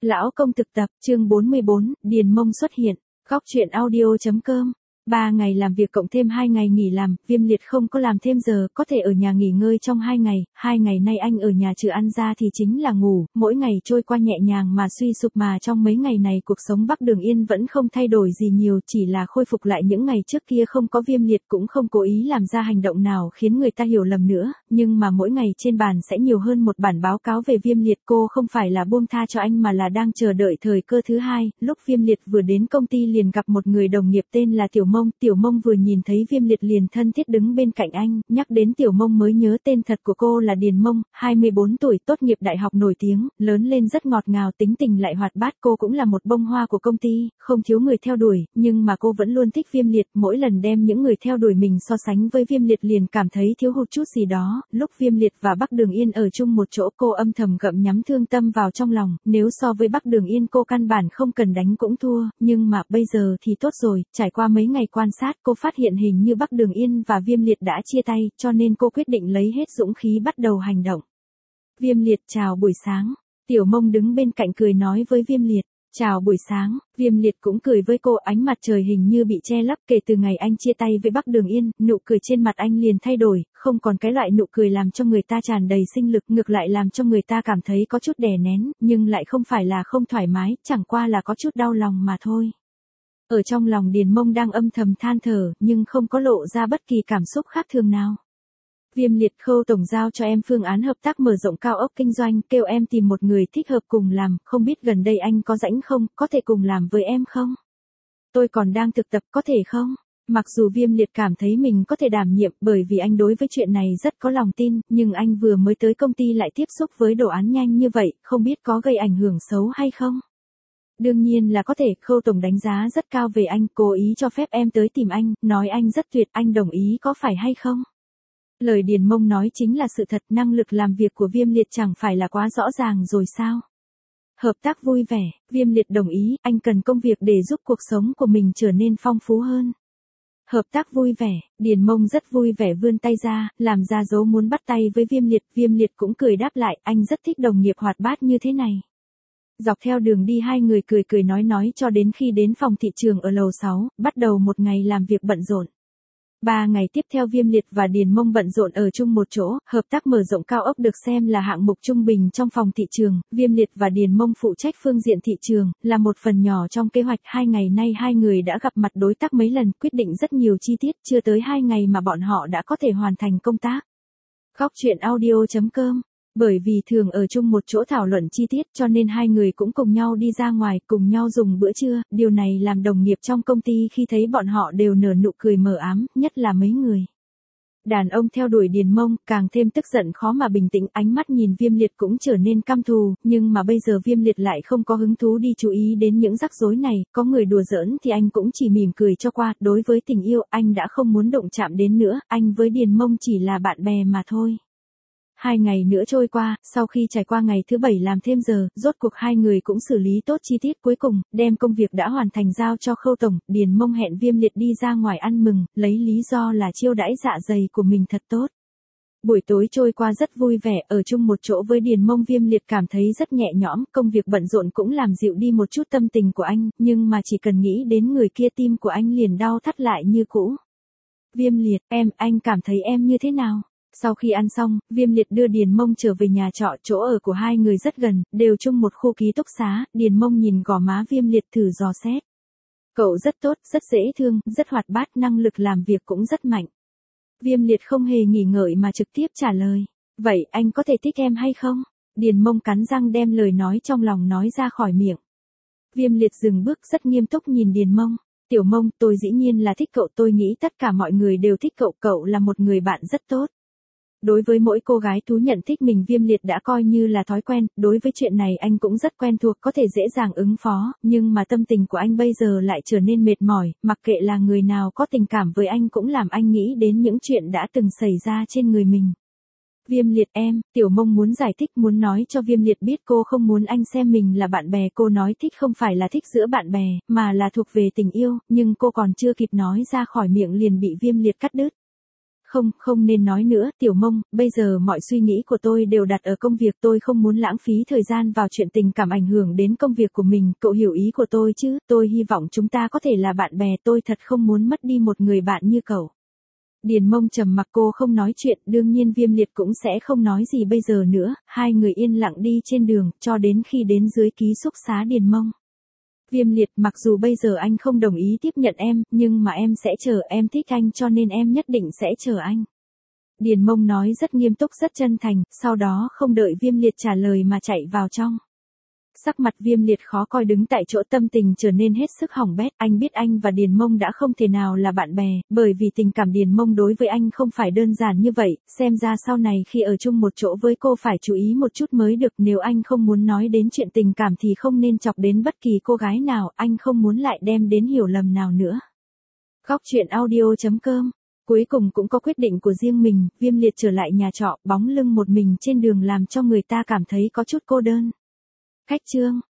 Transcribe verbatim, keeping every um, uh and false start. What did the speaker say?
Lão công thực tập, chương bốn mươi bốn, Điền Mông xuất hiện. Góc truyện audio.com. Ba ngày làm việc cộng thêm hai ngày nghỉ làm, Viêm Liệt không có làm thêm giờ, có thể ở nhà nghỉ ngơi trong hai ngày, hai ngày nay anh ở nhà trừ ăn ra thì chính là ngủ, mỗi ngày trôi qua nhẹ nhàng mà suy sụp mà trong mấy ngày này cuộc sống Bắc Đường Yên vẫn không thay đổi gì nhiều, chỉ là khôi phục lại những ngày trước kia không có Viêm Liệt cũng không cố ý làm ra hành động nào khiến người ta hiểu lầm nữa, nhưng mà mỗi ngày trên bàn sẽ nhiều hơn một bản báo cáo về Viêm Liệt, cô không phải là buông tha cho anh mà là đang chờ đợi thời cơ thứ hai. Lúc Viêm Liệt vừa đến công ty liền gặp một người đồng nghiệp tên là Tiểu Mông, Tiểu Mông vừa nhìn thấy Viêm Liệt liền thân thiết đứng bên cạnh anh, nhắc đến Tiểu Mông mới nhớ tên thật của cô là Điền Mông, hai mươi bốn tuổi, tốt nghiệp đại học nổi tiếng, lớn lên rất ngọt ngào, tính tình lại hoạt bát, cô cũng là một bông hoa của công ty, không thiếu người theo đuổi, nhưng mà cô vẫn luôn thích Viêm Liệt, mỗi lần đem những người theo đuổi mình so sánh với Viêm Liệt liền cảm thấy thiếu hụt chút gì đó. Lúc Viêm Liệt và Bắc Đường Yên ở chung một chỗ, cô âm thầm gặm nhắm thương tâm vào trong lòng, nếu so với Bắc Đường Yên cô căn bản không cần đánh cũng thua, nhưng mà bây giờ thì tốt rồi, trải qua mấy ngày quan sát cô phát hiện hình như Bắc Đường Yên và Viêm Liệt đã chia tay, cho nên cô quyết định lấy hết dũng khí bắt đầu hành động. Viêm Liệt, chào buổi sáng. Tiểu Mông đứng bên cạnh cười nói với Viêm Liệt. Chào buổi sáng, Viêm Liệt cũng cười với cô, ánh mặt trời hình như bị che lấp, kể từ ngày anh chia tay với Bắc Đường Yên, nụ cười trên mặt anh liền thay đổi, không còn cái loại nụ cười làm cho người ta tràn đầy sinh lực, ngược lại làm cho người ta cảm thấy có chút đè nén, nhưng lại không phải là không thoải mái, chẳng qua là có chút đau lòng mà thôi. Ở trong lòng Điền Mông đang âm thầm than thở, nhưng không có lộ ra bất kỳ cảm xúc khác thường nào. Viêm Liệt, Khâu tổng giao cho em phương án hợp tác mở rộng cao ốc kinh doanh, kêu em tìm một người thích hợp cùng làm, không biết gần đây anh có rảnh không, có thể cùng làm với em không? Tôi còn đang thực tập, có thể không? Mặc dù Viêm Liệt cảm thấy mình có thể đảm nhiệm bởi vì anh đối với chuyện này rất có lòng tin, nhưng anh vừa mới tới công ty lại tiếp xúc với đồ án nhanh như vậy, không biết có gây ảnh hưởng xấu hay không? Đương nhiên là có thể, Khâu tổng đánh giá rất cao về anh, cố ý cho phép em tới tìm anh, nói anh rất tuyệt, anh đồng ý có phải hay không? Lời Điền Mông nói chính là sự thật, năng lực làm việc của Viêm Liệt chẳng phải là quá rõ ràng rồi sao? Hợp tác vui vẻ, Viêm Liệt đồng ý, anh cần công việc để giúp cuộc sống của mình trở nên phong phú hơn. Hợp tác vui vẻ, Điền Mông rất vui vẻ vươn tay ra, làm ra dấu muốn bắt tay với Viêm Liệt, Viêm Liệt cũng cười đáp lại, anh rất thích đồng nghiệp hoạt bát như thế này. Dọc theo đường đi hai người cười cười nói nói cho đến khi đến phòng thị trường ở lầu sáu, bắt đầu một ngày làm việc bận rộn. Ba ngày tiếp theo Viêm Liệt và Điền Mông bận rộn ở chung một chỗ, hợp tác mở rộng cao ốc được xem là hạng mục trung bình trong phòng thị trường, Viêm Liệt và Điền Mông phụ trách phương diện thị trường, là một phần nhỏ trong kế hoạch. Hai ngày nay hai người đã gặp mặt đối tác mấy lần, quyết định rất nhiều chi tiết, chưa tới hai ngày mà bọn họ đã có thể hoàn thành công tác. Góc truyện audio.com. Bởi vì thường ở chung một chỗ thảo luận chi tiết cho nên hai người cũng cùng nhau đi ra ngoài, cùng nhau dùng bữa trưa, điều này làm đồng nghiệp trong công ty khi thấy bọn họ đều nở nụ cười mờ ám, nhất là mấy người đàn ông theo đuổi Điền Mông, càng thêm tức giận khó mà bình tĩnh, ánh mắt nhìn Viêm Liệt cũng trở nên căm thù, nhưng mà bây giờ Viêm Liệt lại không có hứng thú đi chú ý đến những rắc rối này, có người đùa giỡn thì anh cũng chỉ mỉm cười cho qua, đối với tình yêu, anh đã không muốn động chạm đến nữa, anh với Điền Mông chỉ là bạn bè mà thôi. Hai ngày nữa trôi qua, sau khi trải qua ngày thứ bảy làm thêm giờ, rốt cuộc hai người cũng xử lý tốt chi tiết cuối cùng, đem công việc đã hoàn thành giao cho Khâu tổng, Điền Mông hẹn Viêm Liệt đi ra ngoài ăn mừng, lấy lý do là chiêu đãi dạ dày của mình thật tốt. Buổi tối trôi qua rất vui vẻ, ở chung một chỗ với Điền Mông Viêm Liệt cảm thấy rất nhẹ nhõm, công việc bận rộn cũng làm dịu đi một chút tâm tình của anh, nhưng mà chỉ cần nghĩ đến người kia tim của anh liền đau thắt lại như cũ. Viêm Liệt, em, anh cảm thấy em như thế nào? Sau khi ăn xong, Viêm Liệt đưa Điền Mông trở về nhà trọ, chỗ ở của hai người rất gần, đều chung một khu ký túc xá, Điền Mông nhìn gò má Viêm Liệt thử dò xét. Cậu rất tốt, rất dễ thương, rất hoạt bát, năng lực làm việc cũng rất mạnh. Viêm Liệt không hề nghỉ ngợi mà trực tiếp trả lời. Vậy anh có thể thích em hay không? Điền Mông cắn răng đem lời nói trong lòng nói ra khỏi miệng. Viêm Liệt dừng bước rất nghiêm túc nhìn Điền Mông. Tiểu Mông, tôi dĩ nhiên là thích cậu, tôi nghĩ tất cả mọi người đều thích cậu, cậu là một người bạn rất tốt. Đối với mỗi cô gái thú nhận thích mình Viêm Liệt đã coi như là thói quen, đối với chuyện này anh cũng rất quen thuộc, có thể dễ dàng ứng phó, nhưng mà tâm tình của anh bây giờ lại trở nên mệt mỏi, mặc kệ là người nào có tình cảm với anh cũng làm anh nghĩ đến những chuyện đã từng xảy ra trên người mình. Viêm Liệt em, Tiểu Mông muốn giải thích, muốn nói cho Viêm Liệt biết cô không muốn anh xem mình là bạn bè, cô nói thích không phải là thích giữa bạn bè, mà là thuộc về tình yêu, nhưng cô còn chưa kịp nói ra khỏi miệng liền bị Viêm Liệt cắt đứt. Không, không nên nói nữa, Tiểu Mông, bây giờ mọi suy nghĩ của tôi đều đặt ở công việc, tôi không muốn lãng phí thời gian vào chuyện tình cảm ảnh hưởng đến công việc của mình, cậu hiểu ý của tôi chứ, tôi hy vọng chúng ta có thể là bạn bè, tôi thật không muốn mất đi một người bạn như cậu. Điền Mông trầm mặc, cô không nói chuyện, đương nhiên Viêm Liệt cũng sẽ không nói gì bây giờ nữa, hai người yên lặng đi trên đường, cho đến khi đến dưới ký túc xá Điền Mông. Viêm Liệt, mặc dù bây giờ anh không đồng ý tiếp nhận em, nhưng mà em sẽ chờ, em thích anh cho nên em nhất định sẽ chờ anh. Điền Mông nói rất nghiêm túc rất chân thành, sau đó không đợi Viêm Liệt trả lời mà chạy vào trong. Sắc mặt Viêm Liệt khó coi đứng tại chỗ, tâm tình trở nên hết sức hỏng bét, anh biết anh và Điền Mông đã không thể nào là bạn bè, bởi vì tình cảm Điền Mông đối với anh không phải đơn giản như vậy, xem ra sau này khi ở chung một chỗ với cô phải chú ý một chút mới được, nếu anh không muốn nói đến chuyện tình cảm thì không nên chọc đến bất kỳ cô gái nào, anh không muốn lại đem đến hiểu lầm nào nữa. Góc truyện audio chấm com Cuối cùng cũng có quyết định của riêng mình, Viêm Liệt trở lại nhà trọ, bóng lưng một mình trên đường làm cho người ta cảm thấy có chút cô đơn. Cách chương